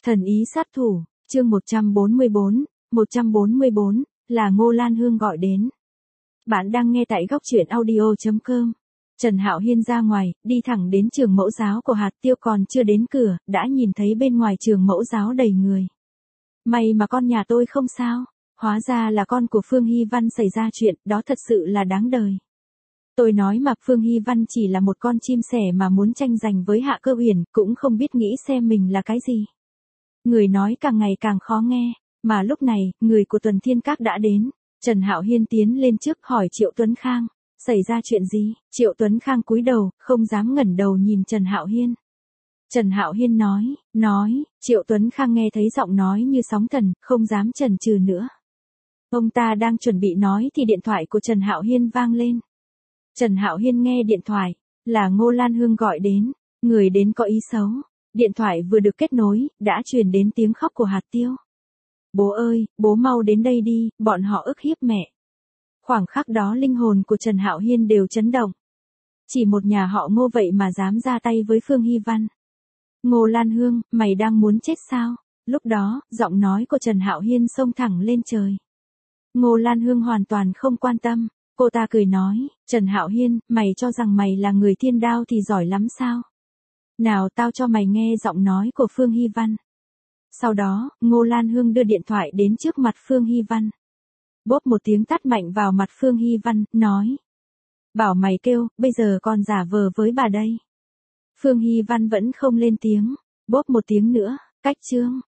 Thần ý sát thủ, chương 144, là Ngô Lan Hương gọi đến. Bạn đang nghe tại góc truyện audio.com. Trần Hạo Hiên ra ngoài, đi thẳng đến trường mẫu giáo của Hạt Tiêu, còn chưa đến cửa, đã nhìn thấy bên ngoài trường mẫu giáo đầy người. May mà con nhà tôi không sao, hóa ra là con của Phương Hy Văn xảy ra chuyện, đó thật sự là đáng đời. Tôi nói mà Phương Hy Văn chỉ là một con chim sẻ mà muốn tranh giành với Hạ Cơ Uyển, cũng không biết nghĩ xem mình là cái gì. Người nói càng ngày càng khó nghe, mà lúc này, người của Tuần Thiên Các đã đến. Trần Hạo Hiên tiến lên trước hỏi Triệu Tuấn Khang, xảy ra chuyện gì? Triệu Tuấn Khang cúi đầu, không dám ngẩng đầu nhìn Trần Hạo Hiên. Trần Hạo Hiên nói, Triệu Tuấn Khang nghe thấy giọng nói như sóng thần, không dám chần chừ nữa. Ông ta đang chuẩn bị nói thì điện thoại của Trần Hạo Hiên vang lên. Trần Hạo Hiên nghe điện thoại, là Ngô Lan Hương gọi đến, người đến có ý xấu. Điện thoại vừa được kết nối, đã truyền đến tiếng khóc của Hạt Tiêu. Bố ơi, bố mau đến đây đi, bọn họ ức hiếp mẹ. Khoảng khắc đó linh hồn của Trần Hạo Hiên đều chấn động. Chỉ một nhà họ Ngô vậy mà dám ra tay với Phương Hy Văn. Ngô Lan Hương, mày đang muốn chết sao? Lúc đó, giọng nói của Trần Hạo Hiên xông thẳng lên trời. Ngô Lan Hương hoàn toàn không quan tâm. Cô ta cười nói, Trần Hạo Hiên, mày cho rằng mày là người thiên đao thì giỏi lắm sao? Nào tao cho mày nghe giọng nói của Phương Hy Văn. Sau đó, Ngô Lan Hương đưa điện thoại đến trước mặt Phương Hy Văn. Bốp một tiếng tát mạnh vào mặt Phương Hy Văn, nói. Bảo mày kêu, bây giờ còn giả vờ với bà đây. Phương Hy Văn vẫn không lên tiếng. Bốp một tiếng nữa, cách chương.